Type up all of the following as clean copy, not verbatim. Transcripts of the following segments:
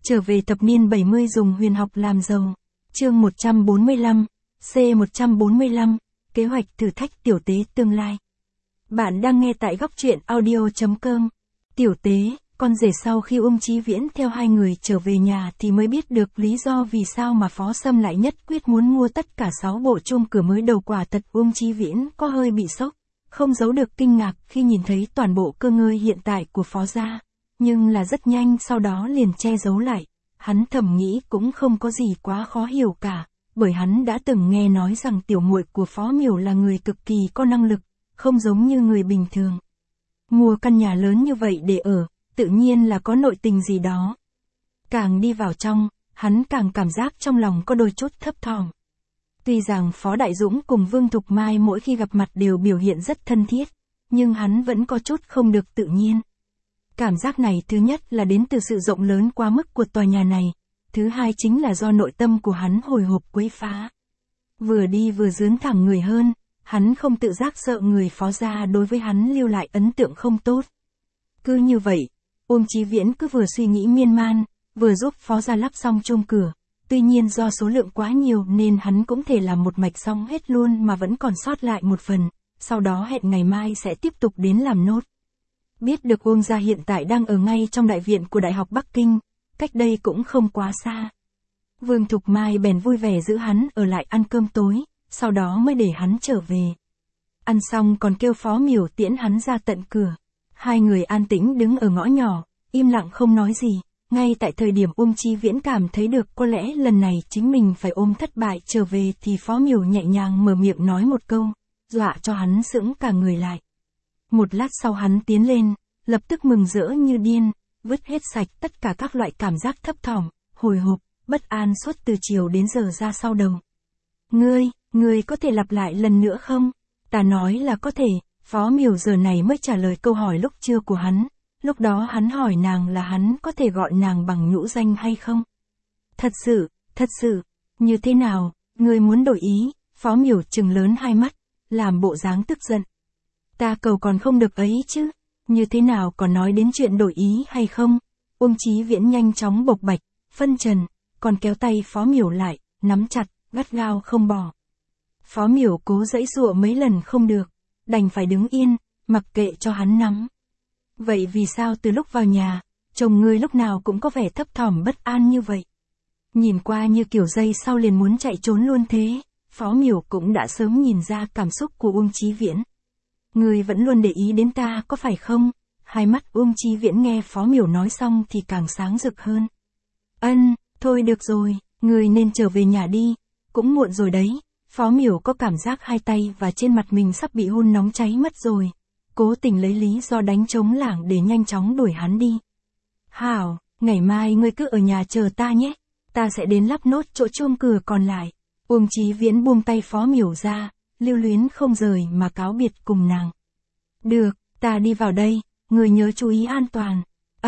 Trở về thập niên 70 dùng huyền học làm giàu. Chương 145, C145, kế hoạch thử thách tiểu tế tương lai. Bạn đang nghe tại góc truyện audio.com. Tiểu tế, con rể sau khi Chí Viễn theo hai người trở về nhà thì mới biết được lý do vì sao mà Phó Sâm lại nhất quyết muốn mua tất cả 6 bộ chum cửa mới đầu. Quả thật Chí Viễn có hơi bị sốc, không giấu được kinh ngạc khi nhìn thấy toàn bộ cơ ngơi hiện tại của Phó gia. Nhưng là rất nhanh sau đó liền che giấu lại. Hắn thầm nghĩ cũng không có gì quá khó hiểu cả, bởi hắn đã từng nghe nói rằng tiểu muội của Phó Miểu là người cực kỳ có năng lực, không giống như người bình thường. Mua căn nhà lớn như vậy để ở, tự nhiên là có nội tình gì đó. Càng đi vào trong, hắn càng cảm giác trong lòng có đôi chút thấp thỏm. Tuy rằng Phó Đại Dũng cùng Vương Thục Mai mỗi khi gặp mặt đều biểu hiện rất thân thiết, nhưng hắn vẫn có chút không được tự nhiên. Cảm giác này thứ nhất là đến từ sự rộng lớn quá mức của tòa nhà này, thứ hai chính là do nội tâm của hắn hồi hộp quấy phá. Vừa đi vừa dướn thẳng người hơn, hắn không tự giác sợ người Phó gia đối với hắn lưu lại ấn tượng không tốt. Cứ như vậy, Chí Viễn cứ vừa suy nghĩ miên man, vừa giúp Phó gia lắp xong chum cửa, tuy nhiên do số lượng quá nhiều nên hắn cũng thể làm một mạch xong hết luôn mà vẫn còn sót lại một phần, sau đó hẹn ngày mai sẽ tiếp tục đến làm nốt. Biết được Uông gia hiện tại đang ở ngay trong đại viện của Đại học Bắc Kinh, cách đây cũng không quá xa. Vương Thục Mai bèn vui vẻ giữ hắn ở lại ăn cơm tối, sau đó mới để hắn trở về. Ăn xong còn kêu Phó Miểu tiễn hắn ra tận cửa. Hai người an tĩnh đứng ở ngõ nhỏ, im lặng không nói gì. Ngay tại thời điểm Chí Viễn cảm thấy được có lẽ lần này chính mình phải ôm thất bại trở về thì Phó Miểu nhẹ nhàng mở miệng nói một câu, dọa cho hắn sững cả người lại. Một lát sau hắn tiến lên, lập tức mừng rỡ như điên, vứt hết sạch tất cả các loại cảm giác thấp thỏm, hồi hộp, bất an suốt từ chiều đến giờ ra sau đầu. Ngươi có thể lặp lại lần nữa không? Ta nói là có thể. Phó Miểu giờ này mới trả lời câu hỏi lúc trưa của hắn. Lúc đó hắn hỏi nàng là hắn có thể gọi nàng bằng nhũ danh hay không? Thật sự, như thế nào, ngươi muốn đổi ý? Phó Miểu trừng lớn hai mắt, làm bộ dáng tức giận. Ta cầu còn không được ấy chứ, như thế nào còn nói đến chuyện đổi ý hay không? Chí Viễn nhanh chóng bộc bạch, phân trần, còn kéo tay Phó Miểu lại, nắm chặt, gắt gao không bỏ. Phó Miểu cố giãy giụa mấy lần không được, đành phải đứng yên, mặc kệ cho hắn nắm. Vậy vì sao từ lúc vào nhà, chồng ngươi lúc nào cũng có vẻ thấp thỏm bất an như vậy? Nhìn qua như kiểu giây sau liền muốn chạy trốn luôn thế. Phó Miểu cũng đã sớm nhìn ra cảm xúc của Chí Viễn. Ngươi vẫn luôn để ý đến ta có phải không? Hai mắt Chí Viễn nghe Phó Miểu nói xong thì càng sáng rực hơn. Thôi được rồi, ngươi nên trở về nhà đi, cũng muộn rồi đấy. Phó Miểu có cảm giác hai tay và trên mặt mình sắp bị hun nóng cháy mất rồi. Cố tình lấy lý do đánh trống lảng để nhanh chóng đuổi hắn đi. Hảo, ngày mai ngươi cứ ở nhà chờ ta nhé. Ta sẽ đến lắp nốt chỗ chum cửa còn lại. Chí Viễn buông tay Phó Miểu ra, lưu luyến không rời mà cáo biệt cùng nàng. Được, ta đi vào đây, ngươi nhớ chú ý an toàn.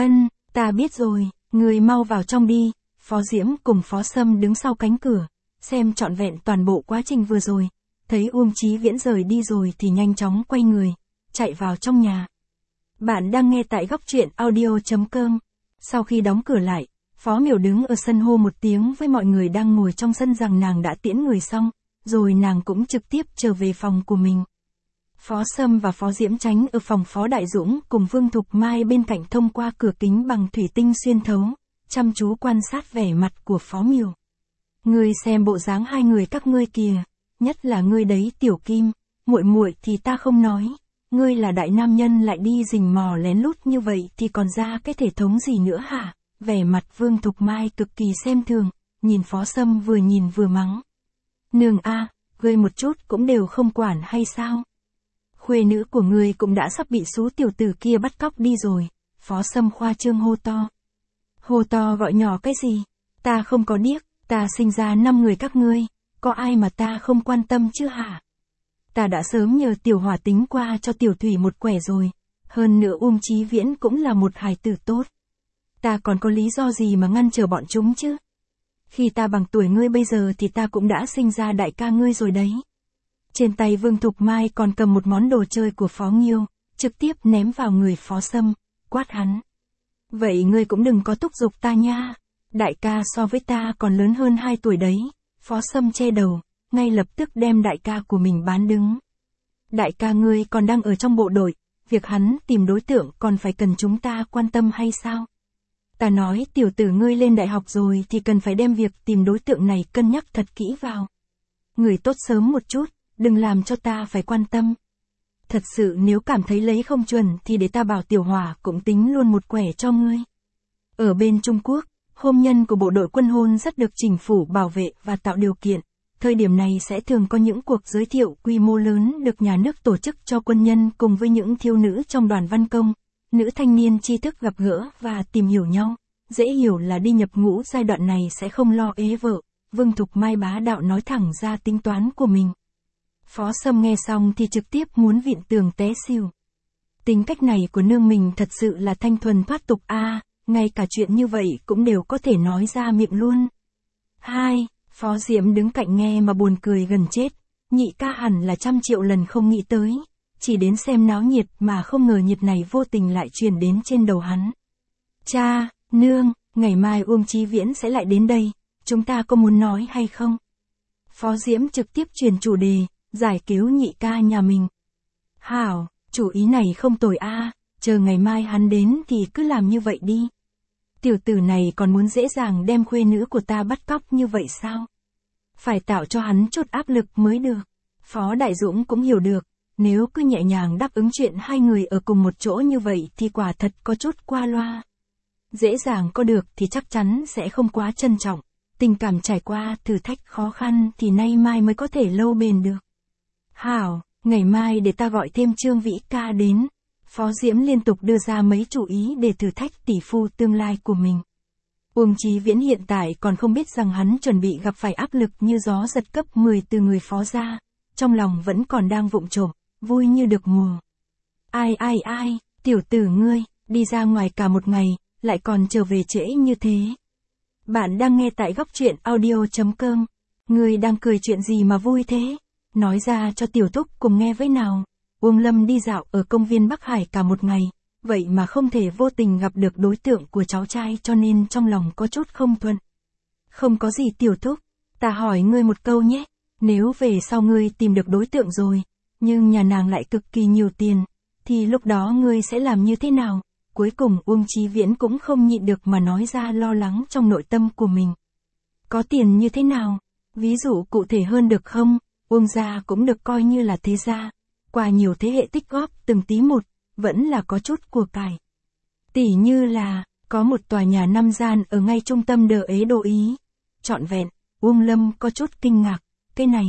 Ta biết rồi, ngươi mau vào trong đi. Phó Diễm cùng Phó Sâm đứng sau cánh cửa, xem trọn vẹn toàn bộ quá trình vừa rồi. Thấy Chí Viễn rời đi rồi thì nhanh chóng quay người, chạy vào trong nhà. Bạn đang nghe tại góc truyện audio.com. Sau khi đóng cửa lại, Phó Miểu đứng ở sân hô một tiếng với mọi người đang ngồi trong sân rằng nàng đã tiễn người xong, rồi nàng cũng trực tiếp trở về phòng của mình. Phó Sâm và Phó Diễm tránh ở phòng Phó Đại Dũng cùng Vương Thục Mai bên cạnh thông qua cửa kính bằng thủy tinh xuyên thấu, chăm chú quan sát vẻ mặt của Phó Miểu. Ngươi xem bộ dáng hai người các ngươi kìa, nhất là ngươi đấy Tiểu Kim, muội thì ta không nói, ngươi là đại nam nhân lại đi rình mò lén lút như vậy thì còn ra cái thể thống gì nữa hả? Vẻ mặt Vương Thục Mai cực kỳ xem thường, nhìn Phó Sâm vừa nhìn vừa mắng. Nương a, ngươi một chút cũng đều không quản hay sao? Khuê nữ của ngươi cũng đã sắp bị số tiểu tử kia bắt cóc đi rồi. Phó Sâm khoa trương hô to. Hô to gọi nhỏ cái gì? Ta không có điếc, ta sinh ra 5 người các ngươi, có ai mà ta không quan tâm chứ hả? Ta đã sớm nhờ Tiểu Hỏa tính qua cho Tiểu Thủy một quẻ rồi, hơn nữa Chí Viễn cũng là một hài tử tốt. Ta còn có lý do gì mà ngăn trở bọn chúng chứ? Khi ta bằng tuổi ngươi bây giờ thì ta cũng đã sinh ra đại ca ngươi rồi đấy. Trên tay Vương Thục Mai còn cầm một món đồ chơi của Phó Nghiêu, trực tiếp ném vào người Phó Sâm, quát hắn. Vậy ngươi cũng đừng có thúc giục ta nha. Đại ca so với ta còn lớn hơn 2 tuổi đấy. Phó Sâm che đầu, ngay lập tức đem đại ca của mình bán đứng. Đại ca ngươi còn đang ở trong bộ đội, việc hắn tìm đối tượng còn phải cần chúng ta quan tâm hay sao? Ta nói tiểu tử ngươi lên đại học rồi thì cần phải đem việc tìm đối tượng này cân nhắc thật kỹ vào. Người tốt sớm một chút, đừng làm cho ta phải quan tâm. Thật sự nếu cảm thấy lấy không chuẩn thì để ta bảo Tiểu Hòa cũng tính luôn một quẻ cho ngươi. Ở bên Trung Quốc, hôn nhân của bộ đội quân hôn rất được chính phủ bảo vệ và tạo điều kiện. Thời điểm này sẽ thường có những cuộc giới thiệu quy mô lớn được nhà nước tổ chức cho quân nhân cùng với những thiếu nữ trong đoàn văn công, nữ thanh niên tri thức gặp gỡ và tìm hiểu nhau. Dễ hiểu là đi nhập ngũ giai đoạn này sẽ không lo ế vợ. Vương Thục Mai bá đạo nói thẳng ra tính toán của mình. Phó Sâm nghe xong thì trực tiếp muốn vịn tường té xỉu. Tính cách này của nương mình thật sự là thanh thuần thoát tục a, ngay cả chuyện như vậy cũng đều có thể nói ra miệng luôn. 2. Phó Diễm đứng cạnh nghe mà buồn cười gần chết, nhị ca hẳn là 100 triệu lần không nghĩ tới, chỉ đến xem náo nhiệt mà không ngờ nhiệt này vô tình lại truyền đến trên đầu hắn. Cha, nương, ngày mai Uông Chí Viễn sẽ lại đến đây, chúng ta có muốn nói hay không? Phó Diễm trực tiếp truyền chủ đề, giải cứu nhị ca nhà mình. Hảo, chủ ý này không tồi a, chờ ngày mai hắn đến thì cứ làm như vậy đi. Tiểu tử này còn muốn dễ dàng đem khuê nữ của ta bắt cóc như vậy sao? Phải tạo cho hắn chút áp lực mới được. Phó Đại Dũng cũng hiểu được, nếu cứ nhẹ nhàng đáp ứng chuyện hai người ở cùng một chỗ như vậy thì quả thật có chút qua loa. Dễ dàng có được thì chắc chắn sẽ không quá trân trọng. Tình cảm trải qua thử thách khó khăn thì nay mai mới có thể lâu bền được. Hảo, ngày mai để ta gọi thêm Trương Vĩ ca đến. Phó Diễm liên tục đưa ra mấy chủ ý để thử thách tỷ phu tương lai của mình. Uông Chí Viễn hiện tại còn không biết rằng hắn chuẩn bị gặp phải áp lực như gió giật cấp 10 từ người phó gia, trong lòng vẫn còn đang vụng trộm, vui như được mùa. Ai, tiểu tử ngươi, đi ra ngoài cả một ngày, lại còn trở về trễ như thế. Bạn đang nghe tại góc truyện audio.com. Ngươi đang cười chuyện gì mà vui thế? Nói ra cho tiểu thúc cùng nghe với nào. Uông Lâm đi dạo ở công viên Bắc Hải cả một ngày, vậy mà không thể vô tình gặp được đối tượng của cháu trai cho nên trong lòng có chút không thuận. Không có gì tiểu thúc, ta hỏi ngươi một câu nhé, nếu về sau ngươi tìm được đối tượng rồi, nhưng nhà nàng lại cực kỳ nhiều tiền, thì lúc đó ngươi sẽ làm như thế nào? Cuối cùng Uông Chí Viễn cũng không nhịn được mà nói ra lo lắng trong nội tâm của mình. Có tiền như thế nào? Ví dụ cụ thể hơn được không? Uông gia cũng được coi như là thế gia. Qua nhiều thế hệ tích góp từng tí một, vẫn là có chút của cải. Tỉ như là, có một tòa nhà 5 gian ở ngay trung tâm Đờ Ế Đô Ý. Trọn vẹn, Uông Lâm có chút kinh ngạc, cái này.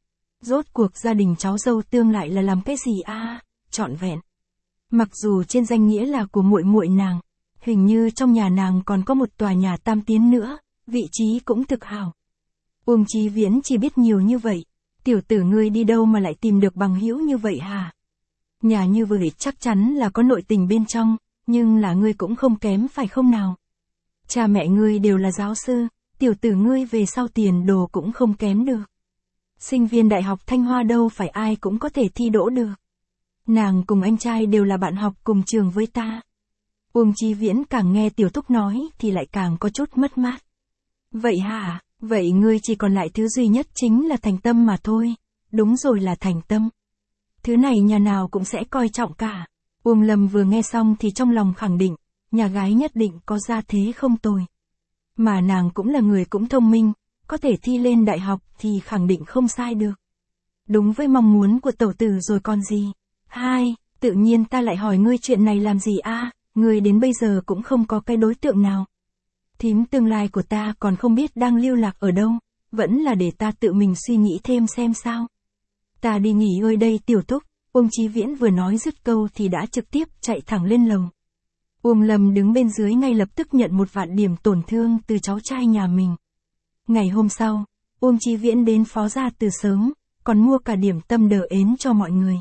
Rốt cuộc gia đình cháu dâu tương lại là làm cái gì a? Trọn vẹn. Mặc dù trên danh nghĩa là của muội muội nàng, hình như trong nhà nàng còn có một tòa nhà tam tiến nữa, vị trí cũng thực hảo. Uông Chí Viễn chỉ biết nhiều như vậy, tiểu tử ngươi đi đâu mà lại tìm được bằng hữu như vậy hả? Nhà như vậy chắc chắn là có nội tình bên trong, nhưng là ngươi cũng không kém phải không nào? Cha mẹ ngươi đều là giáo sư, tiểu tử ngươi về sau tiền đồ cũng không kém được. Sinh viên đại học Thanh Hoa đâu phải ai cũng có thể thi đỗ được. Nàng cùng anh trai đều là bạn học cùng trường với ta. Uông Chí Viễn càng nghe tiểu thúc nói thì lại càng có chút mất mát. Vậy hả, vậy ngươi chỉ còn lại thứ duy nhất chính là thành tâm mà thôi. Đúng rồi, là thành tâm. Thứ này nhà nào cũng sẽ coi trọng cả. Uông Lâm vừa nghe xong thì trong lòng khẳng định, nhà gái nhất định có gia thế không tồi. Mà nàng cũng là người cũng thông minh, có thể thi lên đại học thì khẳng định không sai được. Đúng với mong muốn của tẩu tử rồi còn gì. 2. Tự nhiên ta lại hỏi ngươi chuyện này làm gì a? Ngươi đến bây giờ cũng không có cái đối tượng nào. Thím tương lai của ta còn không biết đang lưu lạc ở đâu, vẫn là để ta tự mình suy nghĩ thêm xem sao. Ta đi nghỉ ngơi đây tiểu thúc. Uông Chí Viễn vừa nói dứt câu thì đã trực tiếp chạy thẳng lên lầu. Uông Lâm đứng bên dưới ngay lập tức nhận 1 vạn điểm tổn thương từ cháu trai nhà mình. Ngày hôm sau, Uông Chí Viễn đến phó gia từ sớm, còn mua cả điểm tâm Đờ Ến cho mọi người.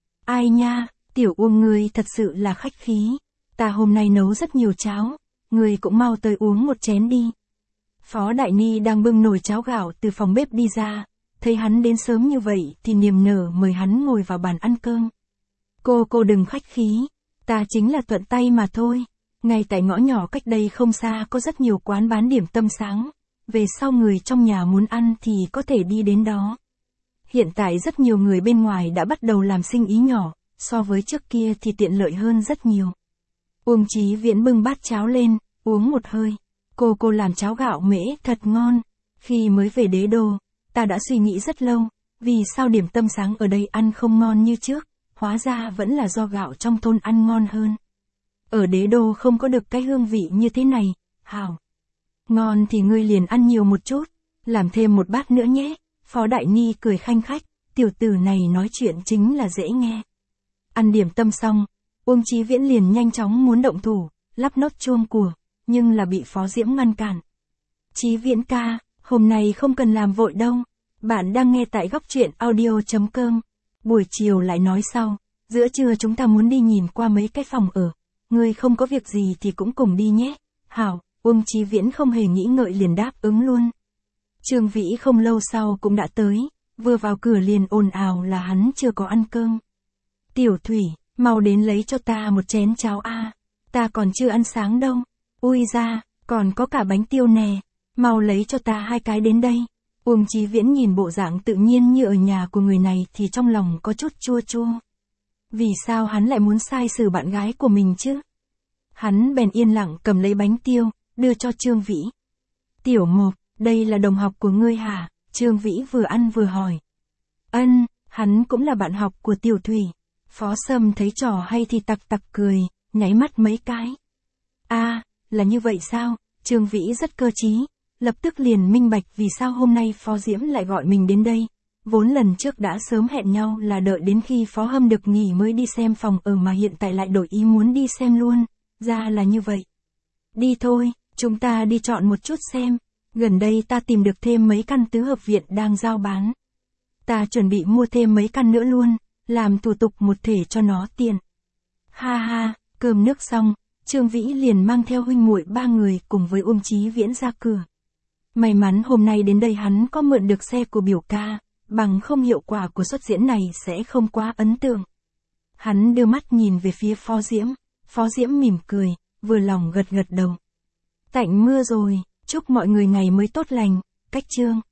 Ai nha, tiểu Uông ngươi thật sự là khách khí. Ta hôm nay nấu rất nhiều cháo, ngươi cũng mau tới uống một chén đi. Phó Đại Ni đang bưng nồi cháo gạo từ phòng bếp đi ra, thấy hắn đến sớm như vậy thì niềm nở mời hắn ngồi vào bàn ăn cơm. Cô đừng khách khí, ta chính là thuận tay mà thôi. Ngay tại ngõ nhỏ cách đây không xa có rất nhiều quán bán điểm tâm sáng. Về sau người trong nhà muốn ăn thì có thể đi đến đó. Hiện tại rất nhiều người bên ngoài đã bắt đầu làm sinh ý nhỏ, so với trước kia thì tiện lợi hơn rất nhiều. Uông Chí Viễn bưng bát cháo lên, uống một hơi. Cô làm cháo gạo mễ thật ngon. Khi mới về Đế Đô, ta đã suy nghĩ rất lâu, vì sao điểm tâm sáng ở đây ăn không ngon như trước, hóa ra vẫn là do gạo trong thôn ăn ngon hơn. Ở Đế Đô không có được cái hương vị như thế này, Hảo. Ngon thì ngươi liền ăn nhiều một chút, làm thêm một bát nữa nhé. Phó Đại Ni cười khanh khách, tiểu tử này nói chuyện chính là dễ nghe. Ăn điểm tâm xong, Uông Chí Viễn liền nhanh chóng muốn động thủ, lắp nốt chuông của, nhưng là bị Phó Diễm ngăn cản. Chí Viễn ca, hôm nay không cần làm vội đâu. Bạn đang nghe tại góc truyện audio.com. Buổi chiều lại nói sau, giữa trưa chúng ta muốn đi nhìn qua mấy cái phòng ở. Ngươi không có việc gì thì cũng cùng đi nhé. Hảo, Uông Chí Viễn không hề nghĩ ngợi liền đáp ứng luôn. Trương Vĩ không lâu sau cũng đã tới, vừa vào cửa liền ồn ào là hắn chưa có ăn cơm. Tiểu Thủy, mau đến lấy cho ta một chén cháo a, ta còn chưa ăn sáng đâu. Ui ra, còn có cả bánh tiêu nè, mau lấy cho ta 2 cái đến đây. Uông Chí Viễn nhìn bộ dạng tự nhiên như ở nhà của người này thì trong lòng có chút chua chua. Vì sao hắn lại muốn sai xử bạn gái của mình chứ? Hắn bèn yên lặng cầm lấy bánh tiêu, đưa cho Trương Vĩ. Tiểu Mộc, đây là đồng học của ngươi hả? Trương Vĩ vừa ăn vừa hỏi. Ân, hắn cũng là bạn học của Tiểu Thủy. Phó Sâm thấy trò hay thì tặc tặc cười, nháy mắt mấy cái. À, là như vậy sao? Trương Vĩ rất cơ trí, lập tức liền minh bạch vì sao hôm nay Phó Diễm lại gọi mình đến đây. Vốn lần trước đã sớm hẹn nhau là đợi đến khi Phó Hâm được nghỉ mới đi xem phòng ở mà hiện tại lại đổi ý muốn đi xem luôn. Ra là như vậy. Đi thôi, chúng ta đi chọn một chút xem. Gần đây ta tìm được thêm mấy căn tứ hợp viện đang giao bán. Ta chuẩn bị mua thêm mấy căn nữa luôn, làm thủ tục một thể cho nó tiện. Ha ha, cơm nước xong, Trương Vĩ liền mang theo huynh muội 3 người cùng với Uông Chí Viễn ra cửa. May mắn hôm nay đến đây hắn có mượn được xe của biểu ca, bằng không hiệu quả của suất diễn này sẽ không quá ấn tượng. Hắn đưa mắt nhìn về phía Phó Diễm mỉm cười, vừa lòng gật gật đầu. Tạnh mưa rồi, chúc mọi người ngày mới tốt lành, cách chương.